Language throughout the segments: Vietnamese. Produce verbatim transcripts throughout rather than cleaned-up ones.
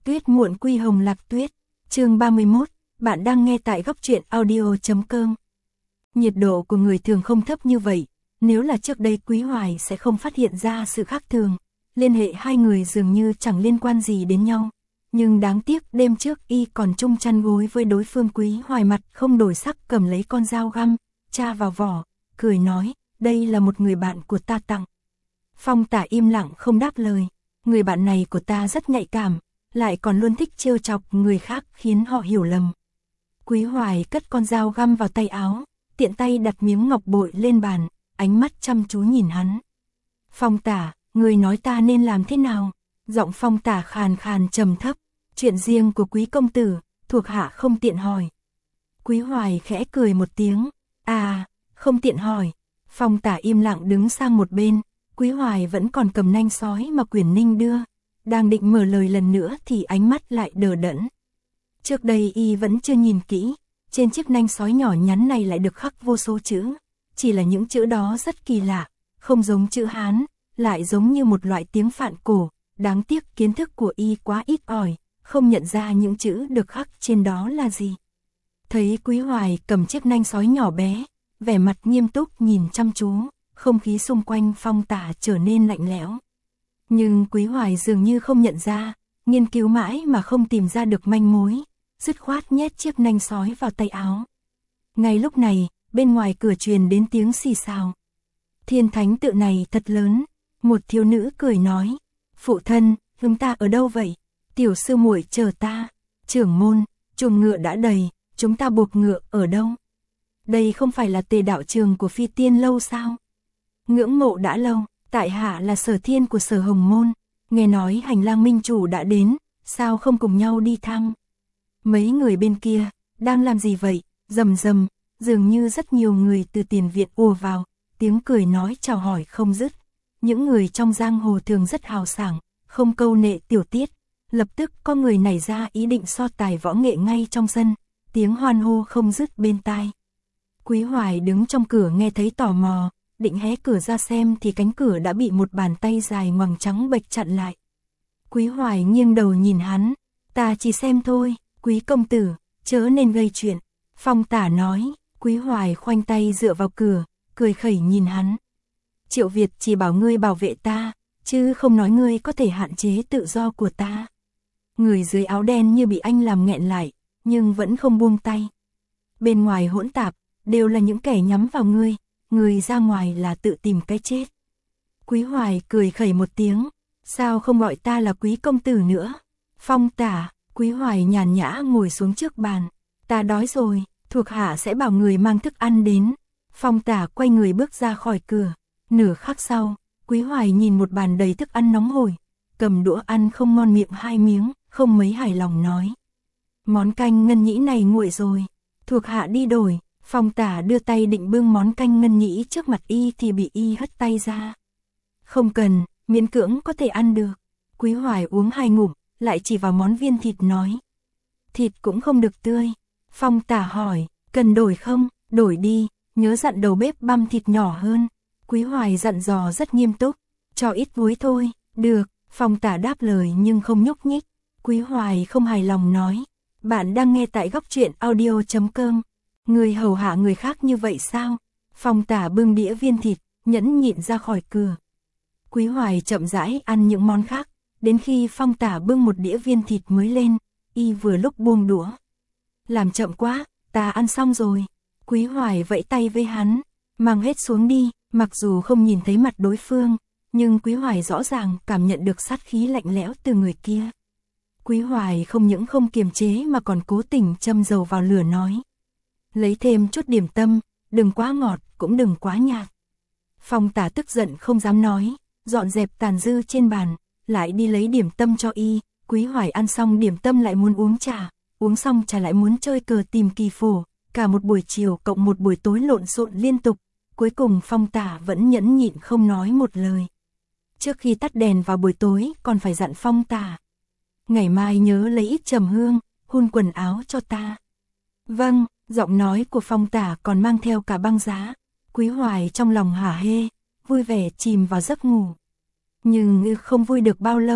Tuyết muộn quy hồng lạc tuyết, chương ba mươi mốt, bạn đang nghe tại góc truyện audio chấm com. Nhiệt độ của người thường không thấp như vậy, nếu là trước đây Quý Hoài sẽ không phát hiện ra sự khác thường, liên hệ hai người dường như chẳng liên quan gì đến nhau. Nhưng đáng tiếc đêm trước y còn chung chăn gối với đối phương. Quý Hoài mặt không đổi sắc cầm lấy con dao găm, tra vào vỏ, cười nói, đây là một người bạn của ta tặng. Phong Tả im lặng không đáp lời, người bạn này của ta rất nhạy cảm, lại còn luôn thích trêu chọc người khác khiến họ hiểu lầm. Quý Hoài cất con dao găm vào tay áo, tiện tay đặt miếng ngọc bội lên bàn, ánh mắt chăm chú nhìn hắn. Phong Tả, người nói ta nên làm thế nào? Giọng Phong Tả khàn khàn trầm thấp, chuyện riêng của Quý công tử, thuộc hạ không tiện hỏi. Quý Hoài khẽ cười một tiếng, à, không tiện hỏi. Phong Tả im lặng đứng sang một bên, Quý Hoài vẫn còn cầm nanh sói mà Quyển Ninh đưa, đang định mở lời lần nữa thì ánh mắt lại đờ đẫn. Trước đây y vẫn chưa nhìn kỹ, trên chiếc nanh sói nhỏ nhắn này lại được khắc vô số chữ, chỉ là những chữ đó rất kỳ lạ, không giống chữ Hán, lại giống như một loại tiếng Phạn cổ, đáng tiếc kiến thức của y quá ít ỏi, không nhận ra những chữ được khắc trên đó là gì. Thấy Quý Hoài cầm chiếc nanh sói nhỏ bé, vẻ mặt nghiêm túc nhìn chăm chú, không khí xung quanh Phong Tả trở nên lạnh lẽo. Nhưng Quý Hoài dường như không nhận ra, nghiên cứu mãi mà không tìm ra được manh mối, dứt khoát nhét chiếc nanh sói vào tay áo. Ngay lúc này, bên ngoài cửa truyền đến tiếng xì xào. Thiên Thánh tự này thật lớn, một thiếu nữ cười nói, phụ thân, chúng ta ở đâu vậy? Tiểu sư muội chờ ta. Trưởng môn, chuồng ngựa đã đầy, chúng ta buộc ngựa ở đâu? Đây không phải là Tề đạo trường của Phi Tiên lâu sao? Ngưỡng mộ đã lâu, tại hạ là Sở Thiên của Sở Hồng môn, nghe nói Hành Lang minh chủ đã đến, sao không cùng nhau đi thăm? Mấy người bên kia đang làm gì vậy? Rầm rầm, dường như rất nhiều người từ tiền viện ùa vào, tiếng cười nói chào hỏi không dứt. Những người trong giang hồ thường rất hào sảng, không câu nệ tiểu tiết, lập tức có người nảy ra ý định so tài võ nghệ ngay trong sân, tiếng hoan hô không dứt bên tai. Quý Hoài đứng trong cửa nghe thấy tò mò, định hé cửa ra xem thì cánh cửa đã bị một bàn tay dài ngoằng trắng bệch chặn lại. Quý Hoài nghiêng đầu nhìn hắn, ta chỉ xem thôi, Quý công tử, chớ nên gây chuyện. Phong Tả nói. Quý Hoài khoanh tay dựa vào cửa, cười khẩy nhìn hắn. Triệu Việt chỉ bảo ngươi bảo vệ ta, chứ không nói ngươi có thể hạn chế tự do của ta. Người dưới áo đen như bị anh làm nghẹn lại, nhưng vẫn không buông tay. Bên ngoài hỗn tạp, đều là những kẻ nhắm vào ngươi, ngươi ra ngoài là tự tìm cái chết. Quý Hoài cười khẩy một tiếng, sao không gọi ta là Quý công tử nữa? Phong Tả. Quý Hoài nhàn nhã ngồi xuống trước bàn, ta đói rồi, thuộc hạ sẽ bảo người mang thức ăn đến. Phong Tả quay người bước ra khỏi cửa, nửa khắc sau, Quý Hoài nhìn một bàn đầy thức ăn nóng hổi, cầm đũa ăn không ngon miệng hai miếng, không mấy hài lòng nói. Món canh ngân nhĩ này nguội rồi, thuộc hạ đi đổi. Phong Tả đưa tay định bưng món canh ngân nhĩ trước mặt y thì bị y hất tay ra. Không cần, miễn cưỡng có thể ăn được. Quý Hoài uống hai ngụm, lại chỉ vào món viên thịt nói. Thịt cũng không được tươi. Phong Tả hỏi, cần đổi không? Đổi đi, nhớ dặn đầu bếp băm thịt nhỏ hơn. Quý Hoài dặn dò rất nghiêm túc, cho ít muối thôi. Được, Phong Tả đáp lời nhưng không nhúc nhích. Quý Hoài không hài lòng nói, bạn đang nghe tại góc truyện audio chấm com. Người hầu hạ người khác như vậy sao? Phong Tả bưng đĩa viên thịt, nhẫn nhịn ra khỏi cửa. Quý Hoài chậm rãi ăn những món khác, đến khi Phong Tả bưng một đĩa viên thịt mới lên, y vừa lúc buông đũa. Làm chậm quá, ta ăn xong rồi. Quý Hoài vẫy tay với hắn, mang hết xuống đi. Mặc dù không nhìn thấy mặt đối phương, nhưng Quý Hoài rõ ràng cảm nhận được sát khí lạnh lẽo từ người kia. Quý Hoài không những không kiềm chế mà còn cố tình châm dầu vào lửa nói. Lấy thêm chút điểm tâm, đừng quá ngọt, cũng đừng quá nhạt. Phong Tả tức giận không dám nói, dọn dẹp tàn dư trên bàn, lại đi lấy điểm tâm cho y. Quý Hoài ăn xong điểm tâm lại muốn uống trà, uống xong trà lại muốn chơi cờ tìm kỳ phổ, cả một buổi chiều cộng một buổi tối lộn xộn liên tục. Cuối cùng Phong Tả vẫn nhẫn nhịn không nói một lời. Trước khi tắt đèn vào buổi tối còn phải dặn Phong Tả. Ngày mai nhớ lấy ít trầm hương, hun quần áo cho ta. Vâng, giọng nói của Phong Tả còn mang theo cả băng giá. Quý Hoài trong lòng hả hê, vui vẻ chìm vào giấc ngủ. Nhưng không vui được bao lâu,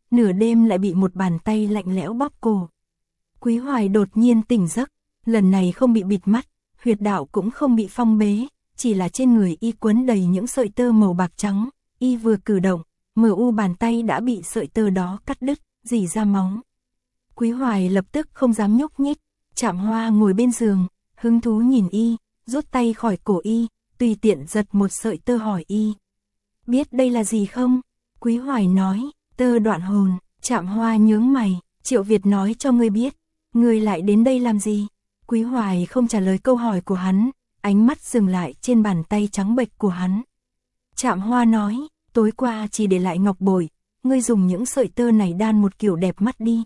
nửa đêm lại bị một bàn tay lạnh lẽo bóp cổ. Quý Hoài đột nhiên tỉnh giấc, lần này không bị bịt mắt, huyệt đạo cũng không bị phong bế, chỉ là trên người y quấn đầy những sợi tơ màu bạc trắng, y vừa cử động, mờ u bàn tay đã bị sợi tơ đó cắt đứt, rỉ ra máu. Quý Hoài lập tức không dám nhúc nhích, Trạm Hoa ngồi bên giường, hứng thú nhìn y, rút tay khỏi cổ y, tùy tiện giật một sợi tơ hỏi y. Biết đây là gì không? Quý Hoài nói, tơ đoạn hồn. Trạm Hoa nhướng mày, Triệu Việt nói cho ngươi biết, ngươi lại đến đây làm gì? Quý Hoài không trả lời câu hỏi của hắn, ánh mắt dừng lại trên bàn tay trắng bệch của hắn. Trạm Hoa nói, tối qua chỉ để lại ngọc bội, ngươi dùng những sợi tơ này đan một kiểu đẹp mắt đi.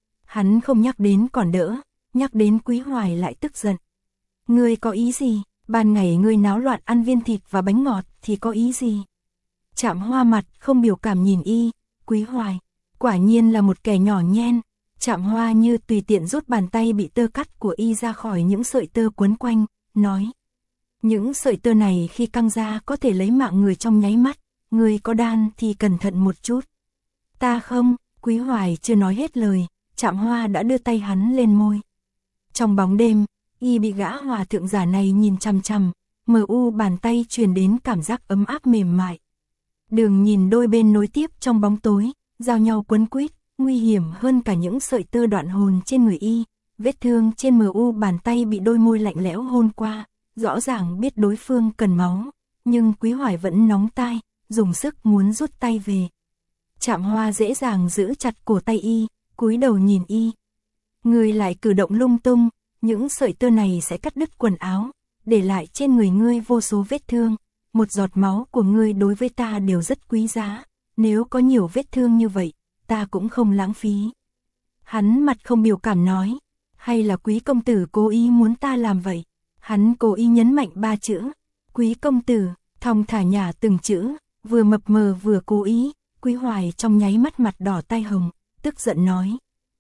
Hắn không nhắc đến còn đỡ, nhắc đến Quý Hoài lại tức giận. Ngươi có ý gì? Ban ngày ngươi náo loạn ăn viên thịt và bánh ngọt thì có ý gì? Trạm Hoa mặt không biểu cảm nhìn y, Quý Hoài, quả nhiên là một kẻ nhỏ nhen. Trạm Hoa như tùy tiện rút bàn tay bị tơ cắt của y ra khỏi những sợi tơ quấn quanh, nói. Những sợi tơ này khi căng ra có thể lấy mạng người trong nháy mắt, người có đan thì cẩn thận một chút. Ta không, Quý Hoài chưa nói hết lời, Trạm Hoa đã đưa tay hắn lên môi. Trong bóng đêm, y bị gã hòa thượng giả này nhìn chằm chằm, mờ u bàn tay truyền đến cảm giác ấm áp mềm mại. Đường nhìn đôi bên nối tiếp trong bóng tối, giao nhau quấn quýt, nguy hiểm hơn cả những sợi tơ đoạn hồn trên người y. Vết thương trên mờ u bàn tay bị đôi môi lạnh lẽo hôn qua, rõ ràng biết đối phương cần máu, nhưng Quý Hoài vẫn nóng tai, dùng sức muốn rút tay về. Trạm Hoa dễ dàng giữ chặt cổ tay y, cúi đầu nhìn y. Người lại cử động lung tung, những sợi tơ này sẽ cắt đứt quần áo, để lại trên người ngươi vô số vết thương. Một giọt máu của ngươi đối với ta đều rất quý giá, nếu có nhiều vết thương như vậy, ta cũng không lãng phí. Hắn mặt không biểu cảm nói, hay là Quý công tử cố ý muốn ta làm vậy? Hắn cố ý nhấn mạnh ba chữ, Quý công tử, thong thả nhả từng chữ, vừa mập mờ vừa cố ý. Quý Hoài trong nháy mắt mặt đỏ tai hồng, tức giận nói.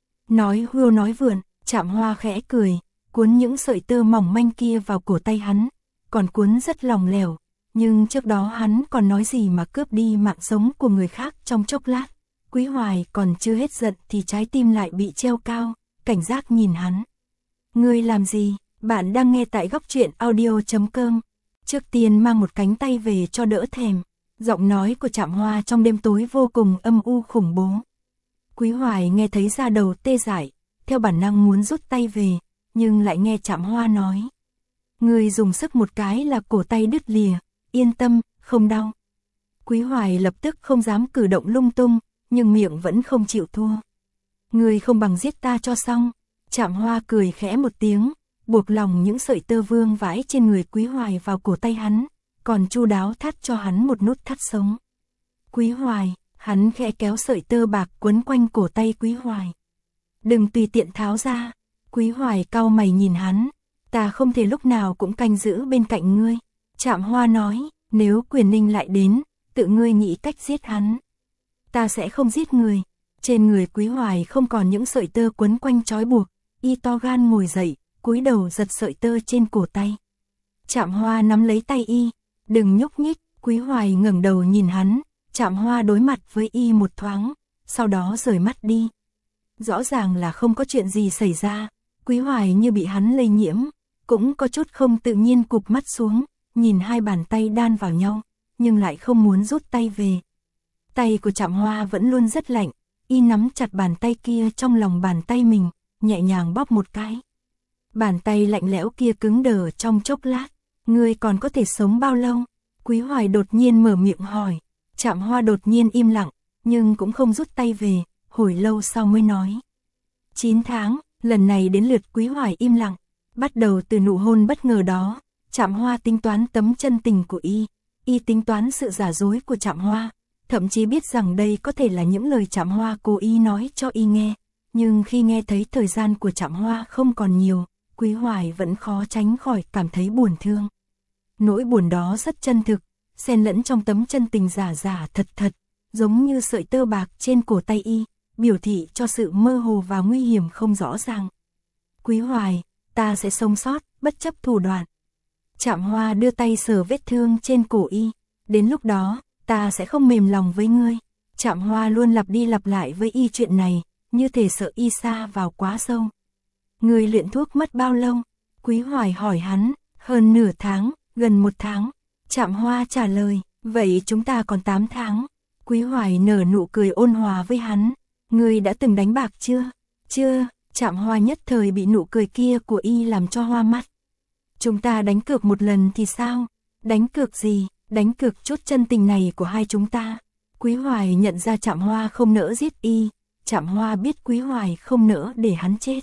Nói hưu nói vượn, Trạm Hoa khẽ cười, cuốn những sợi tơ mỏng manh kia vào cổ tay hắn, còn cuốn rất lòng lẻo. Nhưng trước đó hắn còn nói gì mà cướp đi mạng sống của người khác trong chốc lát. Quý Hoài còn chưa hết giận thì trái tim lại bị treo cao, cảnh giác nhìn hắn. Ngươi làm gì? Bạn đang nghe tại góc truyện audio chấm com. Trước tiên mang một cánh tay về cho đỡ thèm. Giọng nói của Trạm Hoa trong đêm tối vô cùng âm u khủng bố. Quý Hoài nghe thấy da đầu tê dại, theo bản năng muốn rút tay về, nhưng lại nghe Trạm Hoa nói. Ngươi dùng sức một cái là cổ tay đứt lìa, yên tâm, không đau. Quý Hoài lập tức không dám cử động lung tung, nhưng miệng vẫn không chịu thua. Ngươi không bằng giết ta cho xong. Trạm Hoa cười khẽ một tiếng, buộc lòng những sợi tơ vương vãi trên người Quý Hoài vào cổ tay hắn, còn chu đáo thắt cho hắn một nút thắt sống. Quý Hoài, hắn khẽ kéo sợi tơ bạc quấn quanh cổ tay Quý Hoài. Đừng tùy tiện tháo ra. Quý Hoài cau mày nhìn hắn, ta không thể lúc nào cũng canh giữ bên cạnh ngươi. Trạm Hoa nói, nếu Quyền Ninh lại đến, tự ngươi nghĩ cách giết hắn. Ta sẽ không giết người. Trên người Quý Hoài không còn những sợi tơ quấn quanh trói buộc, y to gan ngồi dậy, cúi đầu giật sợi tơ trên cổ tay. Trạm Hoa nắm lấy tay y, đừng nhúc nhích. Quý Hoài ngẩng đầu nhìn hắn, Trạm Hoa đối mặt với y một thoáng, sau đó rời mắt đi. Rõ ràng là không có chuyện gì xảy ra, Quý Hoài như bị hắn lây nhiễm, cũng có chút không tự nhiên cụp mắt xuống, nhìn hai bàn tay đan vào nhau, nhưng lại không muốn rút tay về. Tay của Trạm Hoa vẫn luôn rất lạnh, y nắm chặt bàn tay kia trong lòng bàn tay mình, nhẹ nhàng bóp một cái. Bàn tay lạnh lẽo kia cứng đờ trong chốc lát, ngươi còn có thể sống bao lâu? Quý Hoài đột nhiên mở miệng hỏi. Trạm Hoa đột nhiên im lặng, nhưng cũng không rút tay về, hồi lâu sau mới nói. chín tháng, lần này đến lượt Quý Hoài im lặng, bắt đầu từ nụ hôn bất ngờ đó, Trạm Hoa tính toán tấm chân tình của y, y tính toán sự giả dối của Trạm Hoa, thậm chí biết rằng đây có thể là những lời Trạm Hoa cố ý nói cho y nghe, nhưng khi nghe thấy thời gian của Trạm Hoa không còn nhiều, Quý Hoài vẫn khó tránh khỏi cảm thấy buồn thương. Nỗi buồn đó rất chân thực, xen lẫn trong tấm chân tình giả giả thật thật, giống như sợi tơ bạc trên cổ tay y, biểu thị cho sự mơ hồ và nguy hiểm không rõ ràng. Quý Hoài, ta sẽ sống sót, bất chấp thủ đoạn. Trạm Hoa đưa tay sờ vết thương trên cổ y, đến lúc đó, ta sẽ không mềm lòng với ngươi. Trạm Hoa luôn lặp đi lặp lại với y chuyện này, như thể sợ y sa vào quá sâu. Người luyện thuốc mất bao lâu? Quý Hoài hỏi hắn. Hơn nửa tháng, gần một tháng. Trạm Hoa trả lời. Vậy chúng ta còn tám tháng. Quý Hoài nở nụ cười ôn hòa với hắn. Ngươi đã từng đánh bạc chưa? Chưa. Trạm Hoa nhất thời bị nụ cười kia của y làm cho hoa mắt. Chúng ta đánh cược một lần thì sao? Đánh cược gì? Đánh cược chút chân tình này của hai chúng ta. Quý Hoài nhận ra Trạm Hoa không nỡ giết y. Trạm Hoa biết Quý Hoài không nỡ để hắn chết.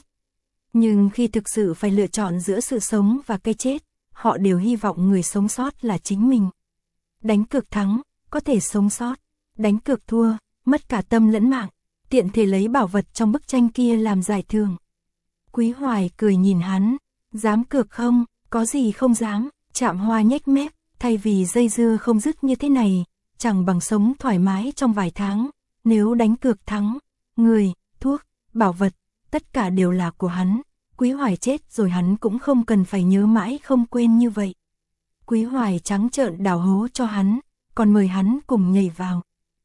Nhưng khi thực sự phải lựa chọn giữa sự sống và cái chết, họ đều hy vọng người sống sót là chính mình. Đánh cược thắng, có thể sống sót. Đánh cược thua, mất cả tâm lẫn mạng. Tiện thể lấy bảo vật trong bức tranh kia làm giải thưởng. Quý Hoài cười nhìn hắn. Dám cược không? Có gì không dám. Trạm Hoa nhếch mép. Thay vì dây dưa không dứt như thế này, chẳng bằng sống thoải mái trong vài tháng. Nếu đánh cược thắng, người, thuốc, bảo vật, tất cả đều là của hắn. Quý Hoài chết rồi hắn cũng không cần phải nhớ mãi không quên như vậy. Quý Hoài trắng trợn đào hố cho hắn, còn mời hắn cùng nhảy vào.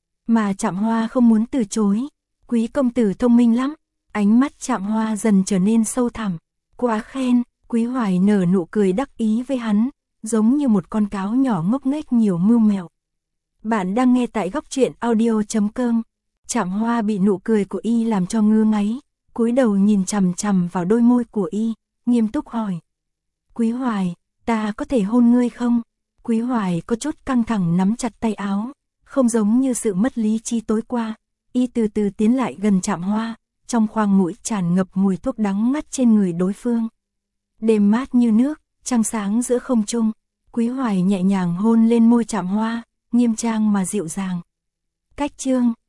Mà Trạm Hoa không muốn từ chối. Quý công tử thông minh lắm. Ánh mắt Trạm Hoa dần trở nên sâu thẳm. Quá khen. Quý Hoài nở nụ cười đắc ý với hắn, giống như một con cáo nhỏ ngốc nghếch nhiều mưu mẹo. Bạn đang nghe tại góc truyện audio chấm com. Trạm Hoa bị nụ cười của y làm cho ngứa ngáy, cúi đầu nhìn chằm chằm vào đôi môi của y, nghiêm túc hỏi. Quý Hoài, ta có thể hôn ngươi không? Quý Hoài có chút căng thẳng nắm chặt tay áo, không giống như sự mất lý trí tối qua. Y từ từ tiến lại gần Trạm Hoa, trong khoang mũi tràn ngập mùi thuốc đắng ngắt trên người đối phương. Đêm mát như nước, trăng sáng giữa không trung. Quý Hoài nhẹ nhàng hôn lên môi Trạm Hoa, nghiêm trang mà dịu dàng. Cách chương